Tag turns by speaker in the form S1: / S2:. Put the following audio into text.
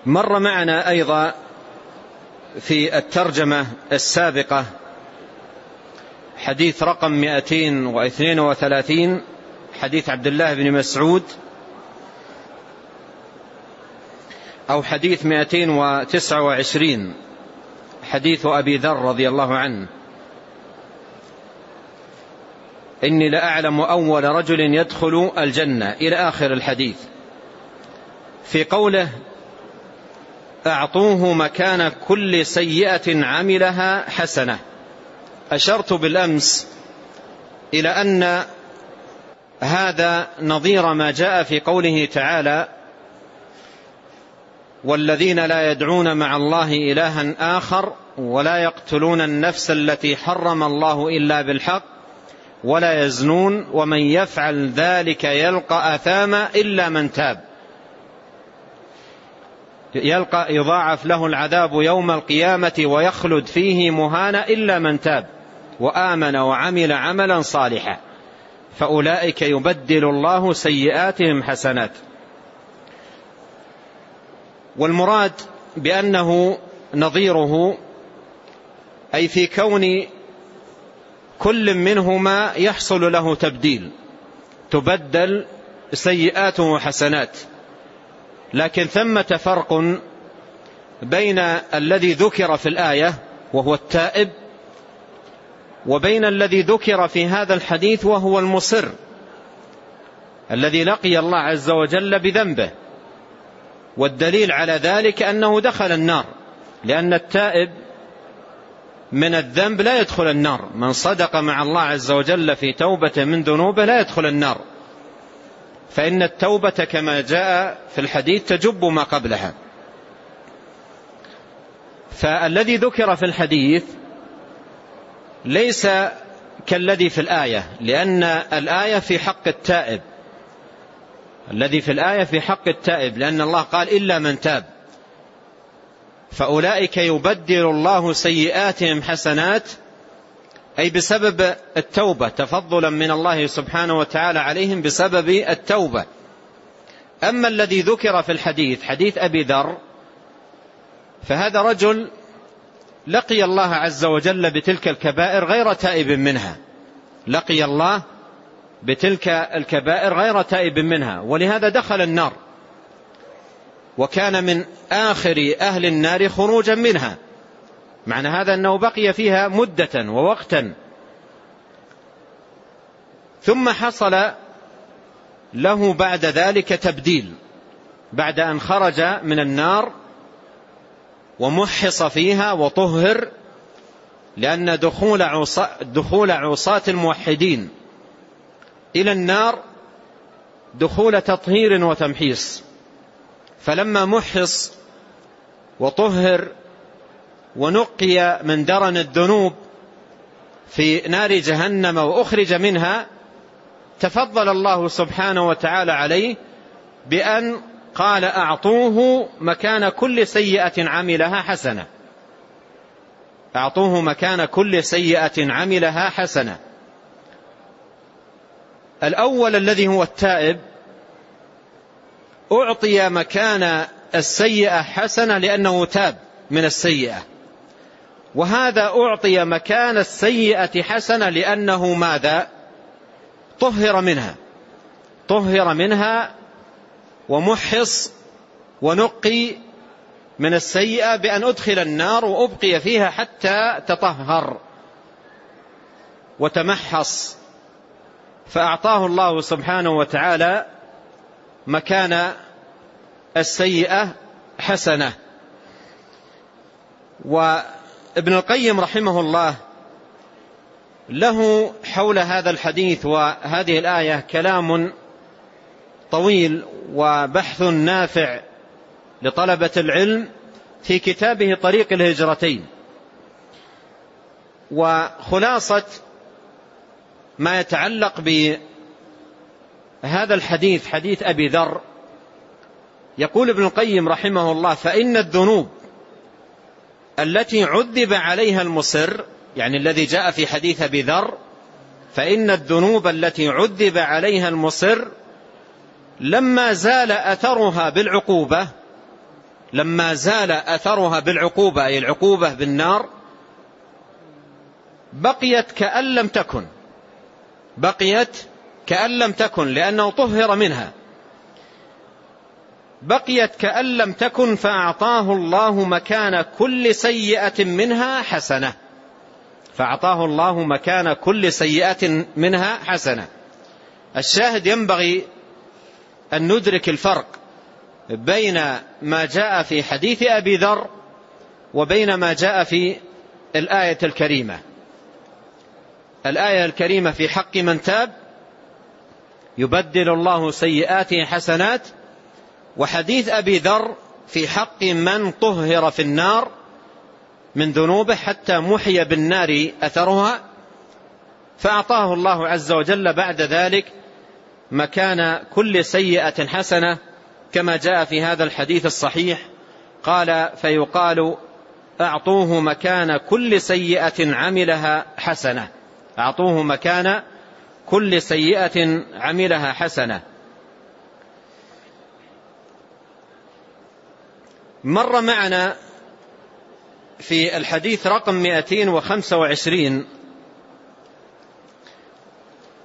S1: مر معنا أيضا في الترجمة السابقة حديث رقم 232، حديث عبد الله بن مسعود، أو حديث 229 حديث أبي ذر رضي الله عنه: إني لأعلم أول رجل يدخل الجنة، إلى آخر الحديث. في قوله: أعطوه مكان كل سيئة عملها حسنة، أشرت بالأمس إلى أن هذا نظير ما جاء في قوله تعالى: والذين لا يدعون مع الله إلها آخر ولا يقتلون النفس التي حرم الله إلا بالحق ولا يزنون ومن يفعل ذلك يلقى أثاما إلا من تاب، يلقى يضاعف له العذاب يوم القيامة ويخلد فيه مهانا إلا من تاب وآمن وعمل عملا صالحا فأولئك يبدل الله سيئاتهم حسنات. والمراد بأنه نظيره أي في كون كل منهما يحصل له تبديل، تبدل سيئاته حسنات. لكن ثمة فرق بين الذي ذكر في الآية وهو التائب وبين الذي ذكر في هذا الحديث وهو المصر الذي لقي الله عز وجل بذنبه. والدليل على ذلك أنه دخل النار، لأن التائب من الذنب لا يدخل النار، من صدق مع الله عز وجل في توبة من ذنوبه لا يدخل النار، فإن التوبة كما جاء في الحديث تجب ما قبلها. فالذي ذكر في الحديث ليس كالذي في الآية، لأن الآية في حق التائب، الذي في الآية في حق التائب، لأن الله قال إلا من تاب، فأولئك يبدل الله سيئاتهم حسنات، أي بسبب التوبة، تفضلا من الله سبحانه وتعالى عليهم بسبب التوبة. أما الذي ذكر في الحديث حديث أبي ذر فهذا رجل لقي الله عز وجل بتلك الكبائر غير تائب منها، لقي الله بتلك الكبائر غير تائب منها، ولهذا دخل النار، وكان من آخر أهل النار خروجا منها، معنى هذا أنه بقي فيها مدة ووقتا. ثم حصل له بعد ذلك تبديل، بعد أن خرج من النار ومحص فيها وطهر، لأن دخول عصاة الموحدين إلى النار دخول تطهير وتمحيص، فلما محص وطهر ونقي من درن الذنوب في نار جهنم وأخرج منها، تفضل الله سبحانه وتعالى عليه بأن قال: أعطوه مكان كل سيئة عملها حسنة، أعطوه مكان كل سيئة عملها حسنة. الأول الذي هو التائب أعطي مكان السيئة حسنة لأنه تاب من السيئة، وهذا أعطي مكان السيئة حسنة لأنه ماذا؟ طهر منها ومحص ونقي من السيئة بأن أدخل النار وأبقي فيها حتى تطهر وتمحص، فأعطاه الله سبحانه وتعالى مكان السيئة حسنة. وابن القيم رحمه الله له حول هذا الحديث وهذه الآية كلام طويل وبحث نافع لطلبة العلم في كتابه طريق الهجرتين. وخلاصة ما يتعلق بهذا الحديث، حديث أبي ذر، يقول ابن القيم رحمه الله: فإن الذنوب التي عذب عليها المصر، يعني الذي جاء في حديث أبي ذر، فإن الذنوب التي عذب عليها المصر لما زال أثرها بالعقوبة لما زال أثرها بالعقوبة أي العقوبة بالنار بقيت كأن لم تكن لأنه طهر منها، بقيت كأن لم تكن، فأعطاه الله مكان كل سيئة منها حسنة، فأعطاه الله مكان كل سيئة منها حسنة. الشاهد ينبغي أن ندرك الفرق بين ما جاء في حديث أبي ذر وبين ما جاء في الآية الكريمة. الآية الكريمة في حق من تاب يبدل الله سيئاته حسنات، وحديث أبي ذر في حق من طهر في النار من ذنوبه حتى محي بالنار أثرها، فأعطاه الله عز وجل بعد ذلك مكان كل سيئة حسنة كما جاء في هذا الحديث الصحيح. قال فيقال أعطوه مكان كل سيئة عملها حسنة، أعطوه مكان كل سيئة عملها حسنة. مر معنا في الحديث رقم 225